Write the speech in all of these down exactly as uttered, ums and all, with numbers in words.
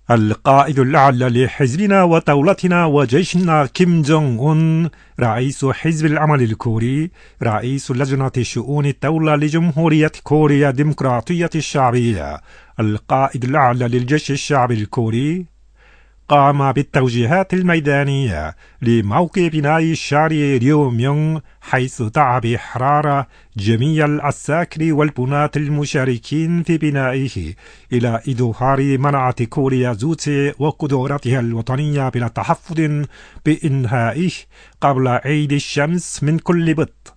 القائد الأعلى لحزبنا ودولتنا وجيشنا كيم جونغ أون، رئيس حزب العمل الكوري، رئيس لجنة شؤون الدولة لجمهورية كوريا الديمقراطية الشعبية، القائد الأعلى للجيش الشعبي الكوري، قام بالتوجيهات الميدانية لموقع بناء شارع ريوميونغ، حيث دعا بحرارة جميع العساكر والبناة المشاركين في بنائه إلى إظهار منعة كوريا زوتي وقدراتها الوطنية بلا تحفظ بإنهائه قبل عيد الشمس من كل بط.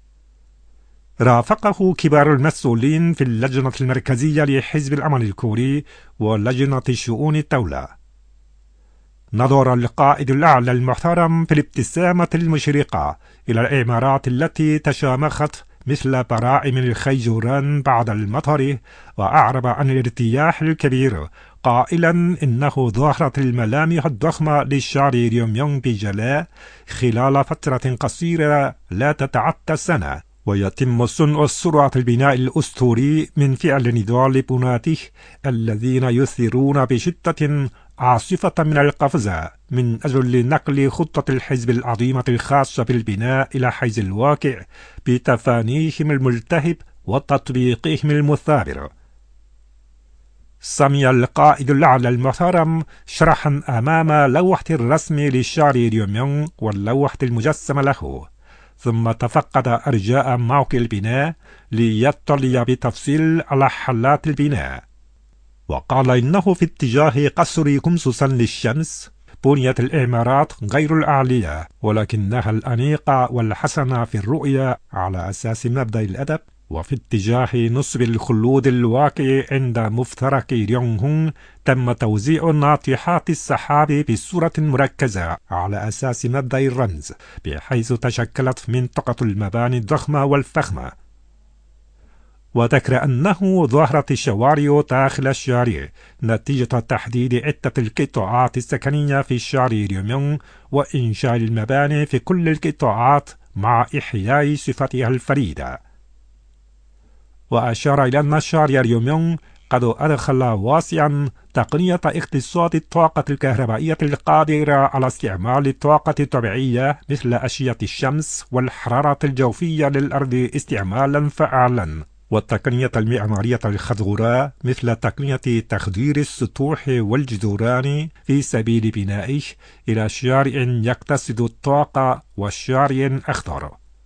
رافقه كبار المسؤولين في اللجنة المركزية لحزب العمل الكوري ولجنة شؤون الدولة. نظر القائد الأعلى المحترم في الابتسامة المشرقة إلى الإمارات التي تشامخت مثل براعم الخيزران بعد المطر، وأعرب عن الارتياح الكبير قائلا إنه ظهرت الملامح الضخمة للشارع ريوميونغ بجلاء خلال فترة قصيرة لا تتعدى سنة، ويتم صنع سرعة البناء الأسطوري من فعل نضال بناته الذين يثيرون بشدة عاصفة من القفزة من أجل نقل خطة الحزب العظيمة الخاصة بالبناء إلى حيز الواقع بتفانيهم الملتهب وتطبيقهم المثابر. سمي القائد الأعلى المحترم شرحا أمام لوحة الرسم للشارع ريوميونغ واللوحة المجسمة له، ثم تفقد أرجاء موقع البناء ليطلع بتفصيل على حالات البناء، وقال إنه في اتجاه قصر كمسوسا للشمس بنيت الإمارات غير الأعلية، ولكنها الأنيقة والحسنة في الرؤية على أساس مبدأ الأدب، وفي اتجاه نصب الخلود الواقع عند مفترق ريونغ تم توزيع ناطحات السحاب بصورة مركزة على أساس مبدأ الرمز، بحيث تشكلت منطقة المباني الضخمة والفخمة. وذكر أنه ظهرت الشوارع داخل الشارع نتيجة تحديد عدة القطاعات السكنية في شارع ريوميونغ وإنشاء المباني في كل القطاعات مع إحياء صفتها الفريدة. وأشار إلى أن شارع ريوميونغ قد أدخل واسعا تقنية اقتصاد الطاقة الكهربائية القادرة على استعمال الطاقة الطبيعية مثل أشعة الشمس والحرارة الجوفية للأرض استعمالا فعالا، والتقنية المعمارية الخضراء مثل تقنية تخدير السطوح والجدران في سبيل بنائه إلى شارع يقتصد الطاقة وشارع أخضر.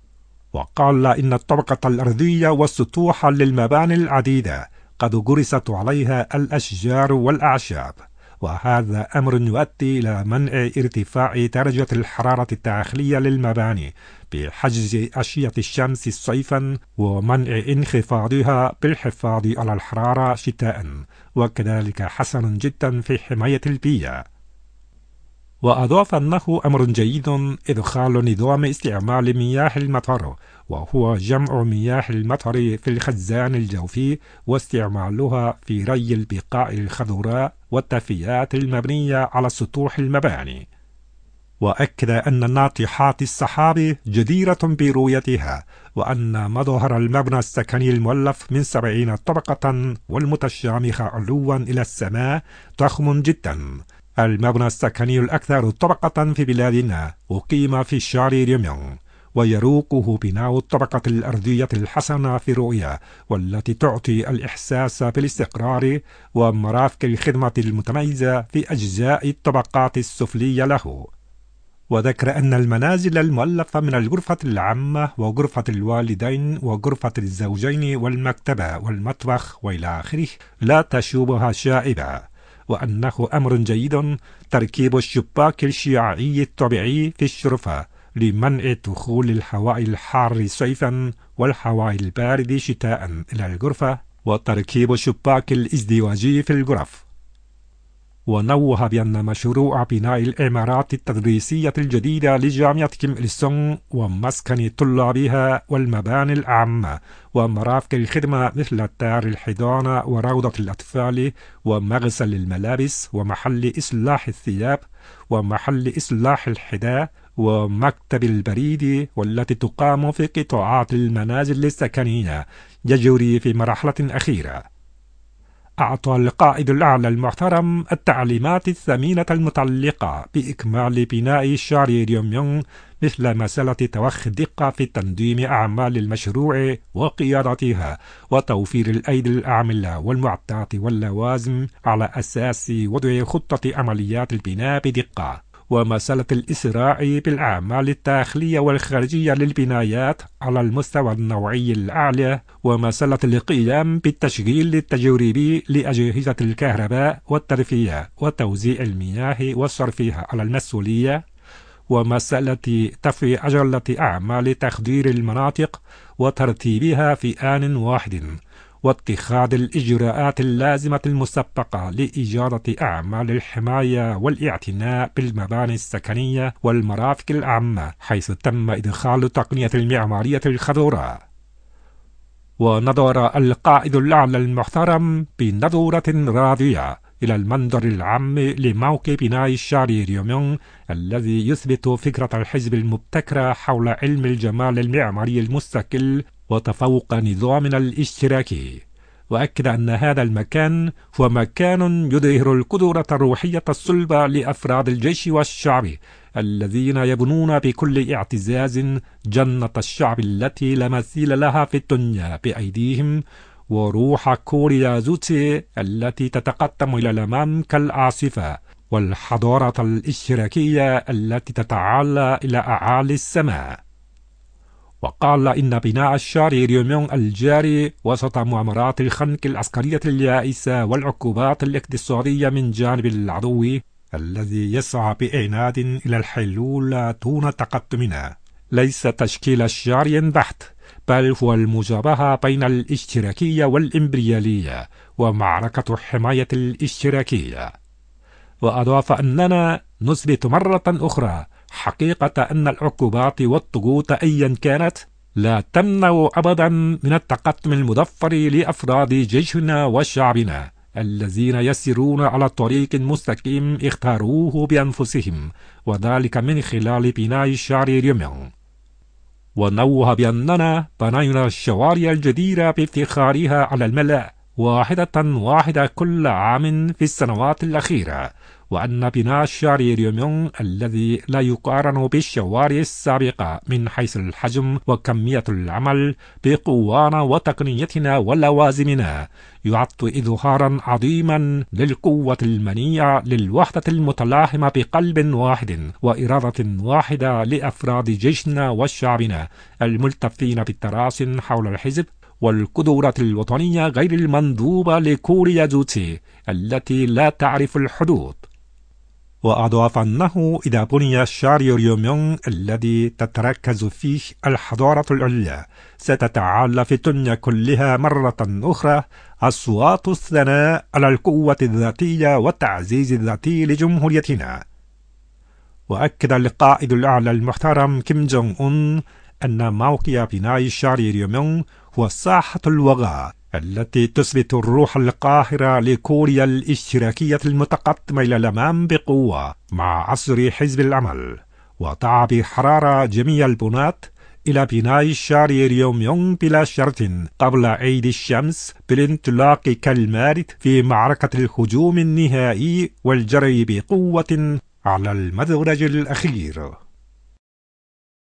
وقال إن الطبقة الأرضية والسطوح للمباني العديدة قد جرست عليها الأشجار والأعشاب، وهذا أمر يؤدي إلى منع ارتفاع درجة الحرارة الداخلية للمباني بحجز أشعة الشمس صيفا، ومنع انخفاضها بالحفاظ على الحرارة شتاء، وكذلك حسن جدا في حماية البيئة. وأضاف أنه أمر جيد إدخال نظام استعمال مياه المطر، وهو جمع مياه المطر في الخزان الجوفي واستعمالها في ري البقاع الخضراء والدفيات المبنية على سطوح المباني. وأكد أن ناطحات السحاب جديرة برؤيتها، وأن مظهر المبنى السكني المؤلف من سبعين طبقة والمتشامخ علوا إلى السماء ضخم جدا. المبنى السكني الأكثر طبقة في بلادنا أقيم في شارع ريوميونغ، ويروقه بناء الطبقة الأرضية الحسنة في الرؤية والتي تعطي الإحساس بالاستقرار ومرافق الخدمة المتميزة في أجزاء الطبقات السفلية له. وذكر أن المنازل المؤلفة من الغرفة العامة وغرفة الوالدين وغرفة الزوجين والمكتبة والمطبخ وإلى آخره لا تشوبها شائبة، وأنه أمر جيد تركيب الشباك الشياعي الطبيعي في الشرفة لمنع دخول الهواء الحار صيفا والهواء البارد شتاء إلى الغرفة، وتركيب الشباك الازدواجي في الغرف. ونوه بأن مشروع بناء الإمارات التدريسية الجديدة لجامعة كيم إل سونغ ومسكن طلابها والمباني العامة ومرافق الخدمة مثل دار الحضانة وروضة الأطفال ومغسل الملابس ومحل إصلاح الثياب ومحل إصلاح الحذاء ومكتب البريد، والتي تقام في قطاعات المنازل السكنية، يجري في مرحلة أخيرة. أعطى القائد الأعلى المحترم التعليمات الثمينة المتعلقة بإكمال بناء شارع ريوميونغ، مثل مسألة توخي الدقة في تنظيم أعمال المشروع وقيادتها، وتوفير الأيدي العاملة والمعدات واللوازم على أساس وضع خطة عمليات البناء بدقة، ومسألة الإسراع بالأعمال الداخلية والخارجية للبنايات على المستوى النوعي الأعلى، ومسألة القيام بالتشغيل التجريبي لأجهزة الكهرباء والتدفئة وتوزيع المياه وصرفها على المسؤولية، ومسألة دفع أجلة أعمال تخدير المناطق وترتيبها في آن واحد، واتخاذ الإجراءات اللازمة المسبقة لإجارة أعمال الحماية والاعتناء بالمباني السكنية والمرافق العامة، حيث تم إدخال تقنية المعمارية الخضراء. ونظر القائد الأعلى المحترم بنظرة راضية إلى المنظر العام لموقع بناء شارع ريوميونغ الذي يثبت فكرة الحزب المبتكرة حول علم الجمال المعماري المستقل وتفوق نظامنا الاشتراكي، وأكد أن هذا المكان هو مكان يظهر القدرة الروحية الصلبة لأفراد الجيش والشعب الذين يبنون بكل اعتزاز جنة الشعب التي لا مثيل لها في الدنيا بأيديهم، وروح كوريا زوتسي التي تتقدم إلى الأمام كالعاصفة، والحضارة الاشتراكية التي تتعالى إلى أعالي السماء. وقال إن بناء الشارع ريوميونغ الجاري وسط مؤامرات الخنق العسكرية اليائسة والعقوبات الاقتصادية من جانب العدو الذي يسعى بعناد إلى الحلول دون تقدمنا، ليس تشكيل الشارع بحت، بل هو المجابهة بين الاشتراكية والإمبريالية ومعركة حماية الاشتراكية. وأضاف أننا نثبت مرة أخرى حقيقة أن العقوبات والضغوط أيا كانت لا تمنع أبدا من التقدم المظفر لأفراد جيشنا وشعبنا الذين يسيرون على طريق مستقيم اختاروه بأنفسهم، وذلك من خلال بناء شارع ريوميونغ. ونوه بأننا بنينا الشوارع الجديرة بافتخارها على الملأ واحدة واحدة كل عام في السنوات الأخيرة، وأن بناء شارع ريوميونغ الذي لا يقارن بالشوارع السابقة من حيث الحجم وكمية العمل بقوانا وتقنيتنا ولوازمنا يعد إظهارا عظيما للقوة المنيعة للوحدة المتلاحمة بقلب واحد وإرادة واحدة لأفراد جيشنا وشعبنا الملتفين بالتراس حول الحزب والقدرة الوطنية غير المندوبة لكوريا زوتسي التي لا تعرف الحدود. وأضاف أنه إذا بني شارع ريوميونغ الذي تتركز فيه الحضارة العليا ستتعالى في الدنيا كلها مرة أخرى أصوات الثناء على القوة الذاتية والتعزيز الذاتي لجمهوريتنا. وأكد القائد الأعلى المحترم كيم جونغ أون أن موقع بناء شارع ريوميونغ هو ساحة الوغى التي تثبت الروح القاهرة لكوريا الاشتراكية المتقدمة إلى الأمام بقوة مع عصر حزب العمل، ودعا بحرارة جميع البناة إلى بناء شارع ريوميونغ بلا شرط قبل عيد الشمس بالانطلاق كالمارد في معركة الهجوم النهائي والجري بقوة على المدرج الأخير.